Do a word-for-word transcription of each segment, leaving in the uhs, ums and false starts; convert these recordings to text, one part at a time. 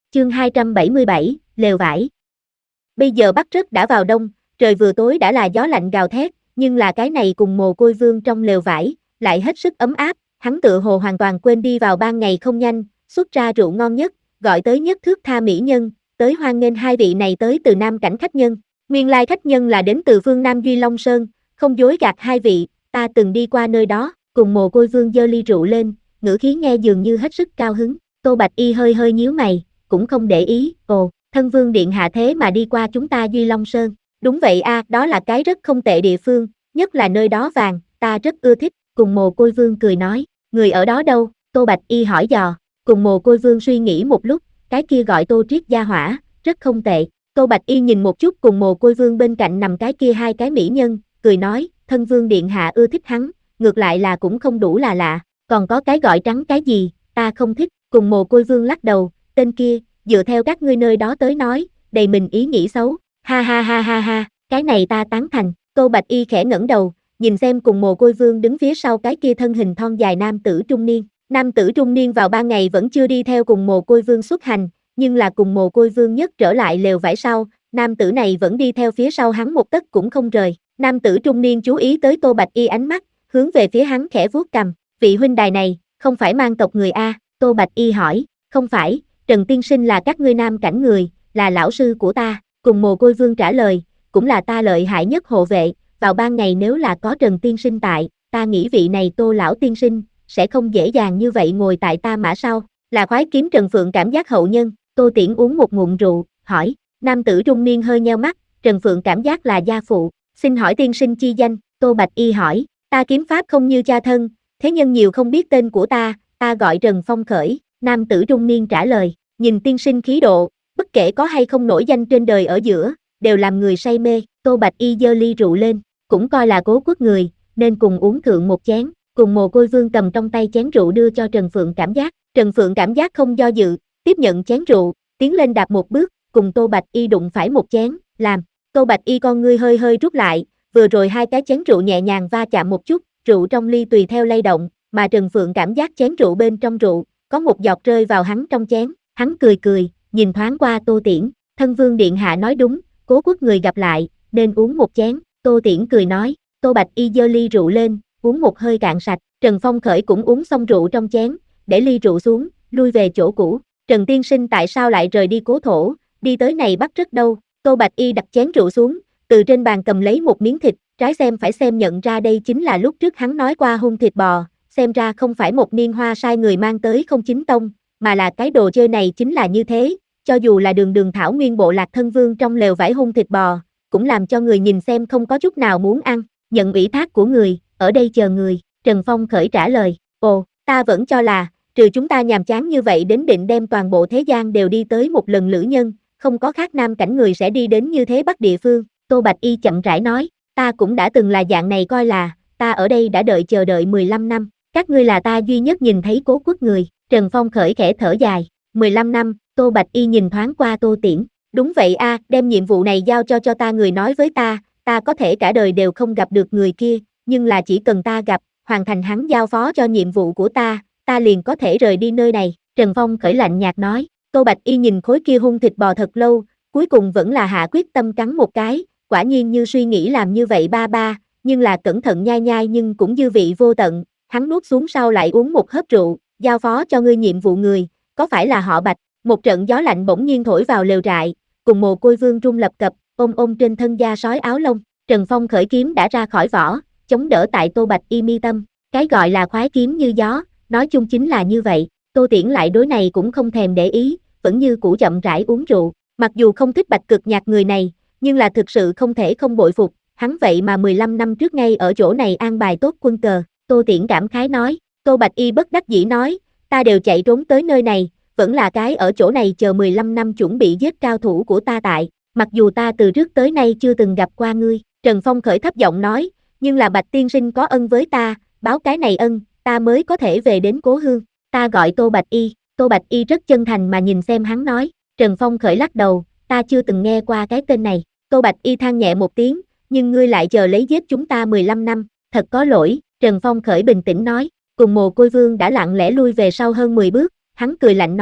Chương hai trăm bảy mươi bảy, lều vải. Bây giờ Bắc Rất đã vào đông, trời vừa tối đã là gió lạnh gào thét, nhưng là cái này cùng Mồ Côi Vương trong lều vải, lại hết sức ấm áp, hắn tựa hồ hoàn toàn quên đi vào ban ngày không nhanh, xuất ra rượu ngon nhất, gọi tới nhất thước tha mỹ nhân, tới hoan nghênh hai vị này tới từ Nam cảnh khách nhân. Nguyên lai khách nhân là đến từ phương Nam Duy Long Sơn, không dối gạt hai vị, ta từng đi qua nơi đó, cùng Mồ Côi Vương giơ ly rượu lên, ngữ khí nghe dường như hết sức cao hứng. Tô Bạch Y hơi hơi nhíu mày, cũng không để ý, ồ, thân vương điện hạ thế mà đi qua chúng ta Duy Long Sơn. Đúng vậy a, à, đó là cái rất không tệ địa phương, nhất là nơi đó vàng, ta rất ưa thích, cùng Mồ Côi Vương cười nói, người ở đó đâu, Tô Bạch Y hỏi dò, cùng Mồ Côi Vương suy nghĩ một lúc, cái kia gọi Tô Triết Gia Hỏa, rất không tệ. Tô Bạch Y nhìn một chút cùng Mồ Côi Vương bên cạnh nằm cái kia hai cái mỹ nhân, cười nói, thân vương điện hạ ưa thích hắn, ngược lại là cũng không đủ là lạ, còn có cái gọi trắng cái gì, ta không thích, cùng Mồ Côi Vương lắc đầu, tên kia, dựa theo các ngươi nơi đó tới nói, đầy mình ý nghĩ xấu, ha ha ha ha ha, cái này ta tán thành. Tô Bạch Y khẽ ngẩng đầu, nhìn xem cùng Mồ Côi Vương đứng phía sau cái kia thân hình thon dài nam tử trung niên. Nam tử trung niên vào ban ngày vẫn chưa đi theo cùng Mồ Côi Vương xuất hành, nhưng là cùng Mồ Côi Vương nhất trở lại lều vải sau, nam tử này vẫn đi theo phía sau hắn một tấc cũng không rời. Nam tử trung niên chú ý tới Tô Bạch Y ánh mắt, hướng về phía hắn khẽ vuốt cằm, vị huynh đài này, không phải mang tộc người a? Tô Bạch Y hỏi, không phải, Trần Tiên Sinh là các ngươi Nam cảnh người, là lão sư của ta, cùng Mồ Côi Vương trả lời, cũng là ta lợi hại nhất hộ vệ, vào ban ngày nếu là có Trần Tiên Sinh tại, ta nghĩ vị này Tô lão tiên sinh, sẽ không dễ dàng như vậy ngồi tại ta mã sau, là khoái kiếm Trần Phượng cảm giác hậu nhân. Tô Tiễn uống một ngụm rượu, hỏi, nam tử trung niên hơi nheo mắt, Trần Phượng cảm giác là gia phụ, xin hỏi tiên sinh chi danh, Tô Bạch Y hỏi, ta kiếm pháp không như cha thân, thế nhân nhiều không biết tên của ta, ta gọi Trần Phong Khởi, nam tử trung niên trả lời, nhìn tiên sinh khí độ, bất kể có hay không nổi danh trên đời ở giữa, đều làm người say mê. Tô Bạch Y giơ ly rượu lên, cũng coi là cố quốc người, nên cùng uống thượng một chén, cùng Mồ Côi Vương cầm trong tay chén rượu đưa cho Trần Phượng cảm giác, Trần Phượng cảm giác không do dự, tiếp nhận chén rượu, tiến lên đạp một bước, cùng Tô Bạch Y đụng phải một chén, làm, Tô Bạch Y con ngươi hơi hơi rút lại, vừa rồi hai cái chén rượu nhẹ nhàng va chạm một chút, rượu trong ly tùy theo lay động, mà Trần Phượng cảm giác chén rượu bên trong rượu, có một giọt rơi vào hắn trong chén, hắn cười cười, nhìn thoáng qua Tô Tiễn, thân vương điện hạ nói đúng, cố quốc người gặp lại, nên uống một chén, Tô Tiễn cười nói, Tô Bạch Y giơ ly rượu lên, uống một hơi cạn sạch, Trần Phong Khởi cũng uống xong rượu trong chén, để ly rượu xuống, lui về chỗ cũ, Trần tiên sinh tại sao lại rời đi cố thổ, đi tới này Bắc Rất đâu, Tô Bạch Y đặt chén rượu xuống, từ trên bàn cầm lấy một miếng thịt, trái xem phải xem nhận ra đây chính là lúc trước hắn nói qua hun thịt bò, xem ra không phải một niên hoa sai người mang tới không chính tông, mà là cái đồ chơi này chính là như thế, cho dù là đường đường thảo nguyên bộ lạc thân vương trong lều vải hun thịt bò, cũng làm cho người nhìn xem không có chút nào muốn ăn, nhận ủy thác của người, ở đây chờ người, Trần Phong Khởi trả lời, ồ, ta vẫn cho là, trừ chúng ta nhàm chán như vậy đến định đem toàn bộ thế gian đều đi tới một lần lữ nhân, không có khác Nam cảnh người sẽ đi đến như thế Bắc địa phương, Tô Bạch Y chậm rãi nói, ta cũng đã từng là dạng này coi là, ta ở đây đã đợi chờ đợi mười lăm năm, các ngươi là ta duy nhất nhìn thấy cố quốc người, Trần Phong Khởi khẽ thở dài, mười lăm năm, Tô Bạch Y nhìn thoáng qua Tô Tiễn, đúng vậy a, à, đem nhiệm vụ này giao cho cho ta người nói với ta, ta có thể cả đời đều không gặp được người kia, nhưng là chỉ cần ta gặp, hoàn thành hắn giao phó cho nhiệm vụ của ta, ta liền có thể rời đi nơi này, Trần Phong Khởi lạnh nhạt nói, Tô Bạch Y nhìn khối kia hun thịt bò thật lâu, cuối cùng vẫn là hạ quyết tâm cắn một cái, quả nhiên như suy nghĩ làm như vậy ba ba, nhưng là cẩn thận nhai nhai nhưng cũng dư vị vô tận, hắn nuốt xuống sau lại uống một hớp rượu, giao phó cho ngươi nhiệm vụ người, có phải là họ Bạch, một trận gió lạnh bỗng nhiên thổi vào lều trại, cùng Mồ Côi Vương run lập cập, ôm ôm trên thân da sói áo lông, Trần Phong Khởi kiếm đã ra khỏi vỏ, chống đỡ tại Tô Bạch Y mi tâm, cái gọi là khoái kiếm như gió, nói chung chính là như vậy, Tô Tiễn lại đối này cũng không thèm để ý, vẫn như cũ chậm rãi uống rượu, mặc dù không thích Bạch Cực Nhạc người này, nhưng là thực sự không thể không bội phục, hắn vậy mà mười lăm năm trước ngay ở chỗ này an bài tốt quân cờ, Tô Tiễn cảm khái nói, Tô Bạch Y bất đắc dĩ nói, ta đều chạy trốn tới nơi này, vẫn là cái ở chỗ này chờ mười lăm năm chuẩn bị giết cao thủ của ta tại, mặc dù ta từ trước tới nay chưa từng gặp qua ngươi, Trần Phong Khởi thấp giọng nói, nhưng là Bạch tiên sinh có ân với ta, báo cái này ân, ta mới có thể về đến cố hương, ta gọi Tô Bạch Y, Tô Bạch Y rất chân thành mà nhìn xem hắn nói, Trần Phong Khởi lắc đầu, ta chưa từng nghe qua cái tên này, Tô Bạch Y than nhẹ một tiếng, nhưng ngươi lại chờ lấy giết chúng ta mười lăm năm, thật có lỗi, Trần Phong Khởi bình tĩnh nói, cùng Mồ Côi Vương đã lặng lẽ lui về sau hơn mười bước, hắn cười lạnh nói,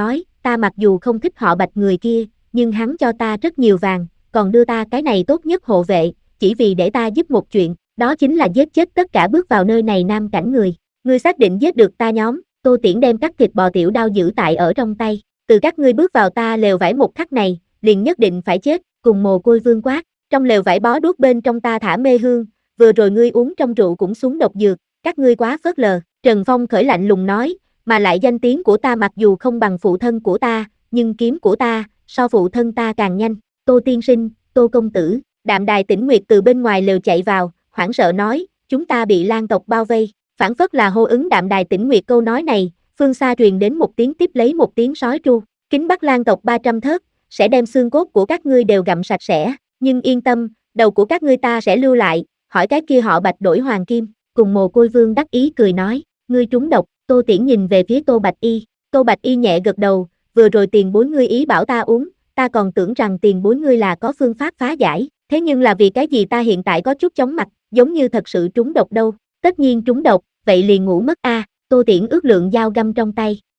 ta mặc dù không thích họ Bạch người kia, nhưng hắn cho ta rất nhiều vàng, còn đưa ta cái này tốt nhất hộ vệ, chỉ vì để ta giúp một chuyện, đó chính là giết chết tất cả bước vào nơi này nam cảnh người. Ngươi xác định giết được ta nhóm, Tô Tiễn đem cắt thịt bò tiểu đao giữ tại ở trong tay, từ các ngươi bước vào ta lều vải một khắc này, liền nhất định phải chết, cùng Mồ Côi Vương quát, trong lều vải bó đuốc bên trong ta thả mê hương, vừa rồi ngươi uống trong rượu cũng xuống độc dược, các ngươi quá phớt lờ, Trần Phong khởi lạnh lùng nói, mà lại danh tiếng của ta mặc dù không bằng phụ thân của ta, nhưng kiếm của ta, so phụ thân ta càng nhanh, Tô tiên sinh, Tô công tử, Đạm Đài Tĩnh Nguyệt từ bên ngoài lều chạy vào, hoảng sợ nói, chúng ta bị Lan tộc bao vây, phản phất là hô ứng Đạm Đài Tĩnh Nguyệt câu nói này, phương xa truyền đến một tiếng tiếp lấy một tiếng sói tru, kính bắt Lan tộc ba trăm thớt, sẽ đem xương cốt của các ngươi đều gặm sạch sẽ, nhưng yên tâm, đầu của các ngươi ta sẽ lưu lại, hỏi cái kia họ Bạch đổi hoàng kim, cùng Mồ Côi Vương đắc ý cười nói, ngươi trúng độc, Tô Tiễn nhìn về phía Tô Bạch Y, Tô Bạch Y nhẹ gật đầu, vừa rồi tiền bối ngươi ý bảo ta uống, ta còn tưởng rằng tiền bối ngươi là có phương pháp phá giải, thế nhưng là vì cái gì ta hiện tại có chút chóng mặt, giống như thật sự trúng độc đâu, tất nhiên trúng độc, vậy liền ngủ mất a. Tô Tiễn ước lượng dao găm trong tay,